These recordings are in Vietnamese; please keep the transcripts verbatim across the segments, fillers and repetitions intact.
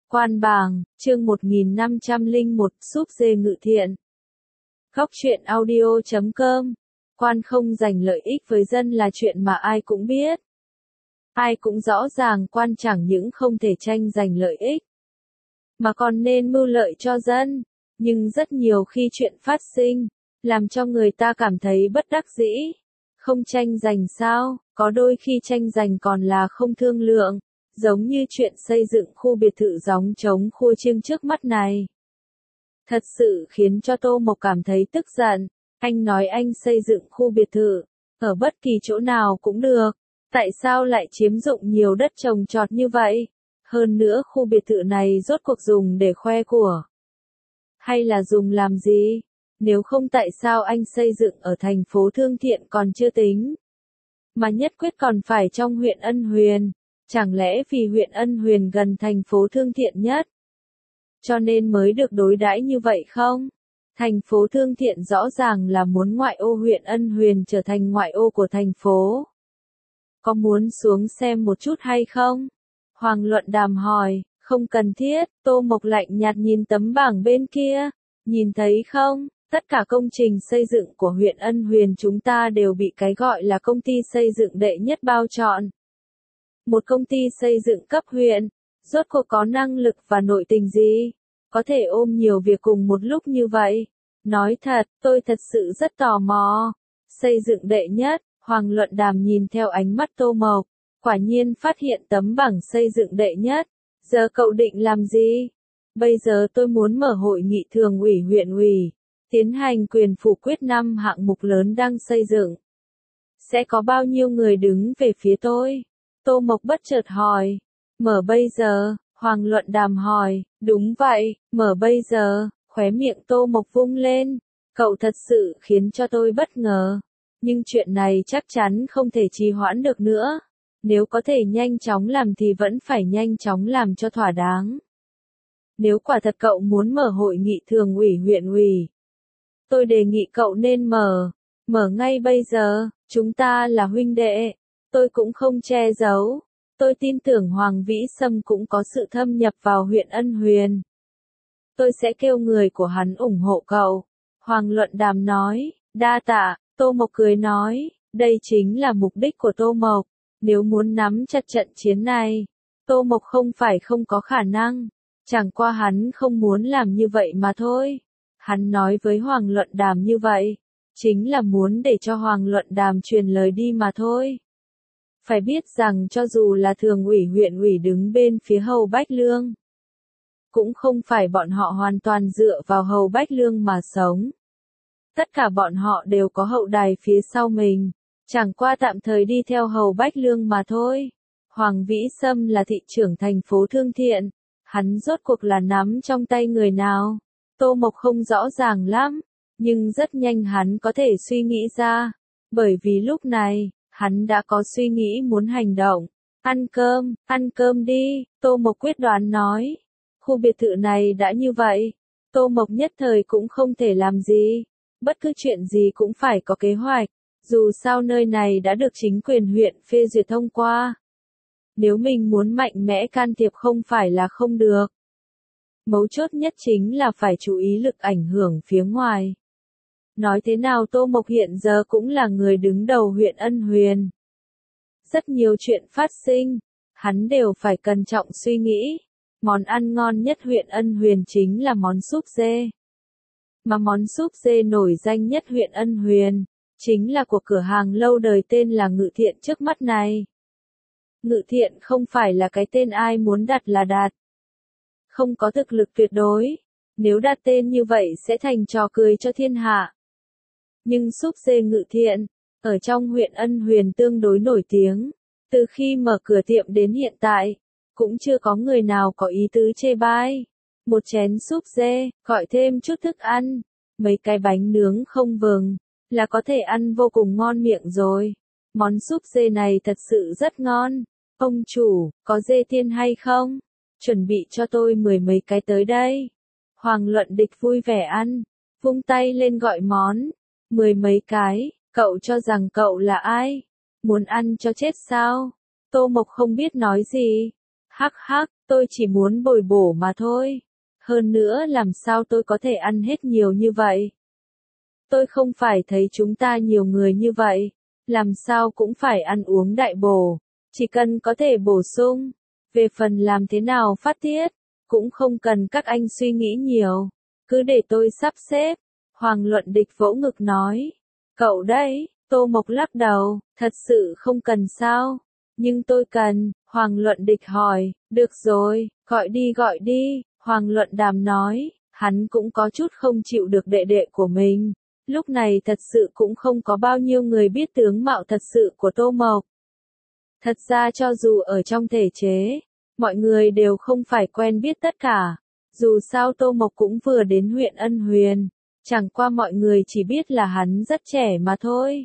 Quan bảng, chương một nghìn năm trăm lẻ một, súp dê ngự thiện. Góc truyện audio chấm com. Quan không giành lợi ích với dân là chuyện mà ai cũng biết. Ai cũng rõ ràng quan chẳng những không thể tranh giành lợi ích, mà còn nên mưu lợi cho dân. Nhưng rất nhiều khi chuyện phát sinh, làm cho người ta cảm thấy bất đắc dĩ. Không tranh giành sao, có đôi khi tranh giành còn là không thương lượng. Giống như chuyện xây dựng khu biệt thự gióng trống khu chiêng trước mắt này. Thật sự khiến cho Tô Mộc cảm thấy tức giận. Anh nói anh xây dựng khu biệt thự, ở bất kỳ chỗ nào cũng được. Tại sao lại chiếm dụng nhiều đất trồng trọt như vậy? Hơn nữa khu biệt thự này rốt cuộc dùng để khoe của, hay là dùng làm gì? Nếu không tại sao anh xây dựng ở thành phố Thương Thiện còn chưa tính, mà nhất quyết còn phải trong huyện Ân Huyền? Chẳng lẽ vì huyện Ân Huyền gần thành phố Thương Thiện nhất, cho nên mới được đối đãi như vậy không? Thành phố Thương Thiện rõ ràng là muốn ngoại ô huyện Ân Huyền trở thành ngoại ô của thành phố. Có muốn xuống xem một chút hay không? Hoàng Luận Đàm hỏi. Không cần thiết. Tô Mộc lạnh nhạt nhìn tấm bảng bên kia. Nhìn thấy không? Tất cả công trình xây dựng của huyện Ân Huyền chúng ta đều bị cái gọi là công ty xây dựng đệ nhất bao trọn. Một công ty xây dựng cấp huyện, rốt cuộc có năng lực và nội tình gì, có thể ôm nhiều việc cùng một lúc như vậy? Nói thật, tôi thật sự rất tò mò. Xây dựng đệ nhất, Hoàng Luận Đàm nhìn theo ánh mắt Tô Mộc, quả nhiên phát hiện tấm bảng xây dựng đệ nhất. Giờ cậu định làm gì? Bây giờ tôi muốn mở hội nghị thường ủy huyện ủy, tiến hành quyền phủ quyết năm hạng mục lớn đang xây dựng. Sẽ có bao nhiêu người đứng về phía tôi? Tô Mộc bất chợt hỏi. Mở bây giờ? Hoàng Luận Đàm hỏi. Đúng vậy, mở bây giờ. Khóe miệng Tô Mộc vung lên. Cậu thật sự khiến cho tôi bất ngờ. Nhưng chuyện này chắc chắn không thể trì hoãn được nữa. Nếu có thể nhanh chóng làm thì vẫn phải nhanh chóng làm cho thỏa đáng. Nếu quả thật cậu muốn mở hội nghị thường ủy huyện ủy, tôi đề nghị cậu nên mở. Mở ngay bây giờ, chúng ta là huynh đệ. Tôi cũng không che giấu. Tôi tin tưởng Hoàng Vĩ Sâm cũng có sự thâm nhập vào huyện Ân Huyền. Tôi sẽ kêu người của hắn ủng hộ cậu. Hoàng Luận Đàm nói. Đa tạ. Tô Mộc cười nói. Đây chính là mục đích của Tô Mộc. Nếu muốn nắm chặt trận chiến này, Tô Mộc không phải không có khả năng. Chẳng qua hắn không muốn làm như vậy mà thôi. Hắn nói với Hoàng Luận Đàm như vậy, chính là muốn để cho Hoàng Luận Đàm truyền lời đi mà thôi. Phải biết rằng cho dù là thường ủy huyện ủy đứng bên phía Hầu Bách Lương, cũng không phải bọn họ hoàn toàn dựa vào Hầu Bách Lương mà sống. Tất cả bọn họ đều có hậu đài phía sau mình, chẳng qua tạm thời đi theo Hầu Bách Lương mà thôi. Hoàng Vĩ Sâm là thị trưởng thành phố Thương Thiện, hắn rốt cuộc là nắm trong tay người nào? Tô Mộc không rõ ràng lắm, nhưng rất nhanh hắn có thể suy nghĩ ra, bởi vì lúc này, hắn đã có suy nghĩ muốn hành động. Ăn cơm, ăn cơm đi, Tô Mộc quyết đoán nói. Khu biệt thự này đã như vậy, Tô Mộc nhất thời cũng không thể làm gì. Bất cứ chuyện gì cũng phải có kế hoạch, dù sao nơi này đã được chính quyền huyện phê duyệt thông qua. Nếu mình muốn mạnh mẽ can thiệp không phải là không được. Mấu chốt nhất chính là phải chú ý lực ảnh hưởng phía ngoài. Nói thế nào Tô Mộc hiện giờ cũng là người đứng đầu huyện Ân Huyền. Rất nhiều chuyện phát sinh, hắn đều phải cẩn trọng suy nghĩ. Món ăn ngon nhất huyện Ân Huyền chính là món súp dê. Mà món súp dê nổi danh nhất huyện Ân Huyền, chính là của cửa hàng lâu đời tên là Ngự Thiện trước mắt này. Ngự Thiện không phải là cái tên ai muốn đặt là đặt. Không có thực lực tuyệt đối, nếu đặt tên như vậy sẽ thành trò cười cho thiên hạ. Nhưng súp dê Ngự Thiện, ở trong huyện Ân Huyền tương đối nổi tiếng, từ khi mở cửa tiệm đến hiện tại, cũng chưa có người nào có ý tứ chê bai. Một chén súp dê, gọi thêm chút thức ăn, mấy cái bánh nướng không vừng, là có thể ăn vô cùng ngon miệng rồi. Món súp dê này thật sự rất ngon. Ông chủ, có dê thiên hay không? Chuẩn bị cho tôi mười mấy cái tới đây. Hoàng Luận Địch vui vẻ ăn, vung tay lên gọi món. Mười mấy cái, cậu cho rằng cậu là ai? Muốn ăn cho chết sao? Tô Mộc không biết nói gì. Hắc hắc, tôi chỉ muốn bồi bổ mà thôi. Hơn nữa làm sao tôi có thể ăn hết nhiều như vậy? Tôi không phải thấy chúng ta nhiều người như vậy, làm sao cũng phải ăn uống đại bổ, chỉ cần có thể bổ sung. Về phần làm thế nào phát tiết, cũng không cần các anh suy nghĩ nhiều, cứ để tôi sắp xếp. Hoàng Luận Địch vỗ ngực nói, cậu đấy, Tô Mộc lắc đầu, thật sự không cần sao, nhưng tôi cần. Hoàng Luận Địch hỏi, được rồi, gọi đi gọi đi. Hoàng Luận Đàm nói, hắn cũng có chút không chịu được đệ đệ của mình. Lúc này thật sự cũng không có bao nhiêu người biết tướng mạo thật sự của Tô Mộc. Thật ra cho dù ở trong thể chế, mọi người đều không phải quen biết tất cả. Dù sao Tô Mộc cũng vừa đến huyện Ân Huyền, chẳng qua mọi người chỉ biết là hắn rất trẻ mà thôi.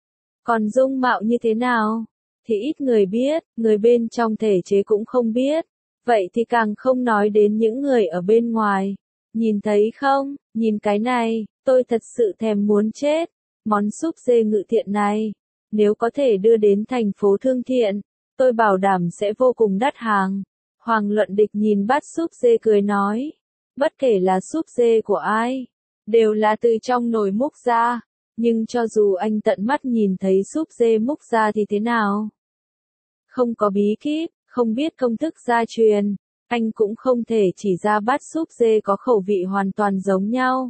Còn dung mạo như thế nào, thì ít người biết, người bên trong thể chế cũng không biết. Vậy thì càng không nói đến những người ở bên ngoài. Nhìn thấy không, nhìn cái này, tôi thật sự thèm muốn chết. Món súp dê Ngự Thiện này, nếu có thể đưa đến thành phố Thương Thiện, tôi bảo đảm sẽ vô cùng đắt hàng. Hoàng Luận Địch nhìn bát súp dê cười nói, bất kể là súp dê của ai, đều là từ trong nồi múc ra. Nhưng cho dù anh tận mắt nhìn thấy súp dê múc ra thì thế nào? Không có bí kíp, không biết công thức gia truyền, anh cũng không thể chỉ ra bát súp dê có khẩu vị hoàn toàn giống nhau.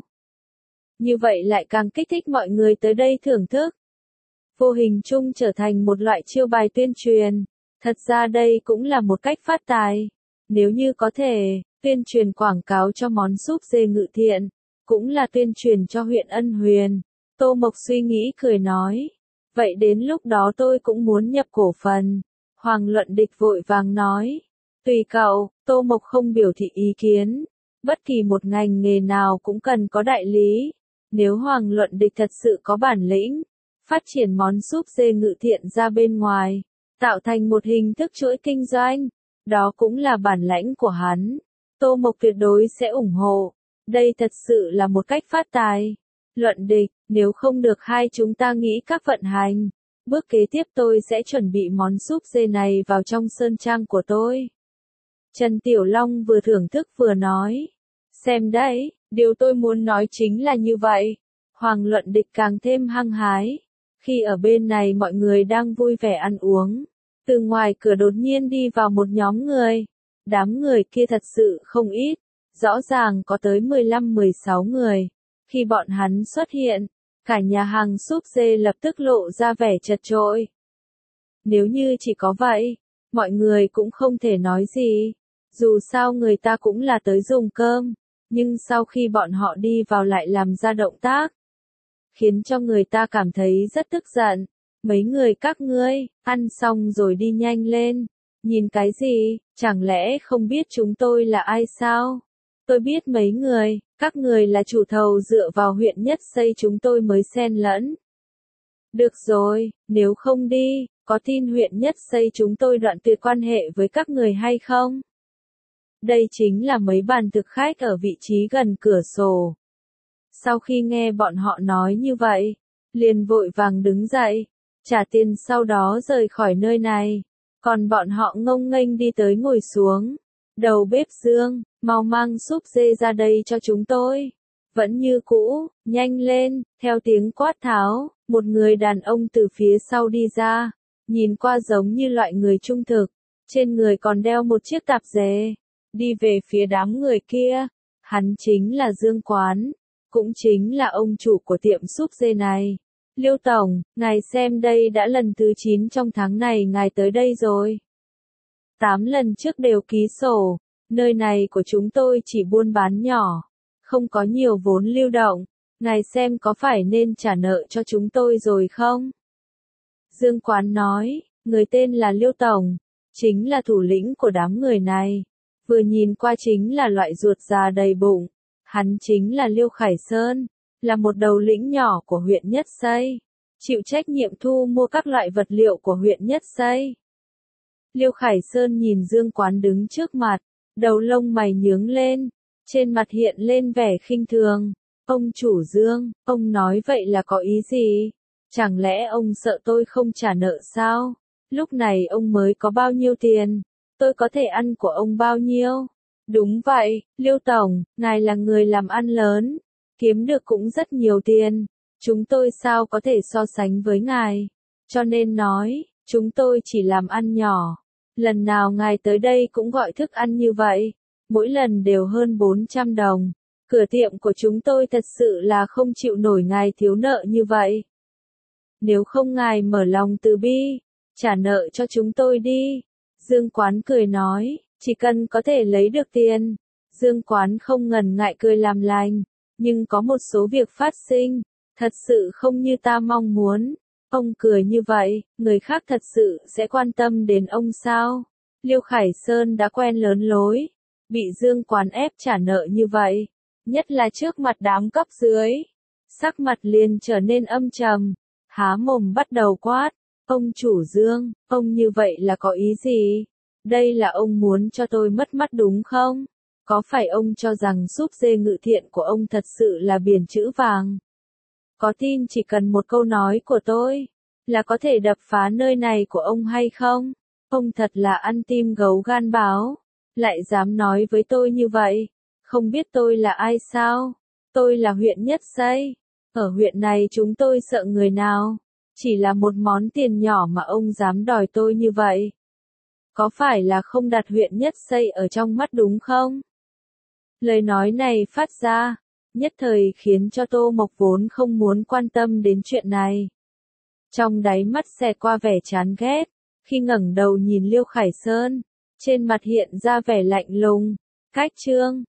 Như vậy lại càng kích thích mọi người tới đây thưởng thức. Vô hình chung trở thành một loại chiêu bài tuyên truyền. Thật ra đây cũng là một cách phát tài. Nếu như có thể, tuyên truyền quảng cáo cho món súp dê Ngự Thiện, cũng là tuyên truyền cho huyện Ân Huyền. Tô Mộc suy nghĩ cười nói, vậy đến lúc đó tôi cũng muốn nhập cổ phần. Hoàng Luận Địch vội vàng nói, tùy cậu. Tô Mộc không biểu thị ý kiến. Bất kỳ một ngành nghề nào cũng cần có đại lý. Nếu Hoàng Luận Địch thật sự có bản lĩnh, phát triển món súp dê Ngự Thiện ra bên ngoài, tạo thành một hình thức chuỗi kinh doanh, đó cũng là bản lãnh của hắn. Tô Mộc tuyệt đối sẽ ủng hộ. Đây thật sự là một cách phát tài. Luận Địch, nếu không được hai chúng ta nghĩ các vận hành. Bước kế tiếp tôi sẽ chuẩn bị món súp dê này vào trong sơn trang của tôi. Trần Tiểu Long vừa thưởng thức vừa nói. Xem đấy, điều tôi muốn nói chính là như vậy. Hoàng Luận Địch càng thêm hăng hái. Khi ở bên này mọi người đang vui vẻ ăn uống, từ ngoài cửa đột nhiên đi vào một nhóm người. Đám người kia thật sự không ít, rõ ràng có tới mười lăm mười sáu người. Khi bọn hắn xuất hiện, cả nhà hàng súp dê lập tức lộ ra vẻ chật chội. Nếu như chỉ có vậy, mọi người cũng không thể nói gì. Dù sao người ta cũng là tới dùng cơm, nhưng sau khi bọn họ đi vào lại làm ra động tác, khiến cho người ta cảm thấy rất tức giận. Mấy người các ngươi, ăn xong rồi đi nhanh lên. Nhìn cái gì, chẳng lẽ không biết chúng tôi là ai sao? Tôi biết mấy người, các người là chủ thầu dựa vào huyện Nhất Xây chúng tôi mới xen lẫn. Được rồi, nếu không đi, có tin huyện Nhất Xây chúng tôi đoạn tuyệt quan hệ với các người hay không? Đây chính là mấy bàn thực khách ở vị trí gần cửa sổ. Sau khi nghe bọn họ nói như vậy, liền vội vàng đứng dậy, trả tiền sau đó rời khỏi nơi này. Còn bọn họ ngông nghênh đi tới ngồi xuống. Đầu bếp Dương, mau mang súp dê ra đây cho chúng tôi. Vẫn như cũ, nhanh lên. Theo tiếng quát tháo, một người đàn ông từ phía sau đi ra, nhìn qua giống như loại người trung thực, trên người còn đeo một chiếc tạp dề, đi về phía đám người kia. Hắn chính là Dương Quán, cũng chính là ông chủ của tiệm súp dê này. Liêu Tổng, ngài xem đây đã lần thứ chín trong tháng này ngài tới đây rồi. Tám lần trước đều ký sổ, nơi này của chúng tôi chỉ buôn bán nhỏ, không có nhiều vốn lưu động, ngài xem có phải nên trả nợ cho chúng tôi rồi không? Dương Quán nói, người tên là Liêu Tổng, chính là thủ lĩnh của đám người này, vừa nhìn qua chính là loại ruột già đầy bụng, hắn chính là Liêu Khải Sơn, là một đầu lĩnh nhỏ của huyện Nhất Xây, chịu trách nhiệm thu mua các loại vật liệu của huyện Nhất Xây. Liêu Khải Sơn nhìn Dương Quán đứng trước mặt, đầu lông mày nhướng lên, trên mặt hiện lên vẻ khinh thường. Ông chủ Dương, ông nói vậy là có ý gì? Chẳng lẽ ông sợ tôi không trả nợ sao? Lúc này ông mới có bao nhiêu tiền? Tôi có thể ăn của ông bao nhiêu? Đúng vậy, Liêu Tổng, ngài là người làm ăn lớn, kiếm được cũng rất nhiều tiền. Chúng tôi sao có thể so sánh với ngài? Cho nên nói, chúng tôi chỉ làm ăn nhỏ. Lần nào ngài tới đây cũng gọi thức ăn như vậy, mỗi lần đều hơn bốn trăm đồng. Cửa tiệm của chúng tôi thật sự là không chịu nổi ngài thiếu nợ như vậy. Nếu không ngài mở lòng từ bi, trả nợ cho chúng tôi đi. Dương Quán cười nói, chỉ cần có thể lấy được tiền. Dương Quán không ngần ngại cười làm lành, nhưng có một số việc phát sinh, thật sự không như ta mong muốn. Ông cười như vậy, người khác thật sự sẽ quan tâm đến ông sao? Liêu Khải Sơn đã quen lớn lối, bị Dương Quán ép trả nợ như vậy, nhất là trước mặt đám cấp dưới. Sắc mặt liền trở nên âm trầm, há mồm bắt đầu quát, ông chủ Dương, ông như vậy là có ý gì? Đây là ông muốn cho tôi mất mắt đúng không? Có phải ông cho rằng súp dê Ngự Thiện của ông thật sự là biển chữ vàng? Có tin chỉ cần một câu nói của tôi, là có thể đập phá nơi này của ông hay không? Ông thật là ăn tim gấu gan báo, lại dám nói với tôi như vậy, không biết tôi là ai sao? Tôi là huyện Nhất Xây, ở huyện này chúng tôi sợ người nào? Chỉ là một món tiền nhỏ mà ông dám đòi tôi như vậy. Có phải là không đặt huyện Nhất Xây ở trong mắt đúng không? Lời nói này phát ra, nhất thời khiến cho Tô Mộc vốn không muốn quan tâm đến chuyện này. Trong đáy mắt xẹt qua vẻ chán ghét, khi ngẩng đầu nhìn Liêu Khải Sơn, trên mặt hiện ra vẻ lạnh lùng, cách trương,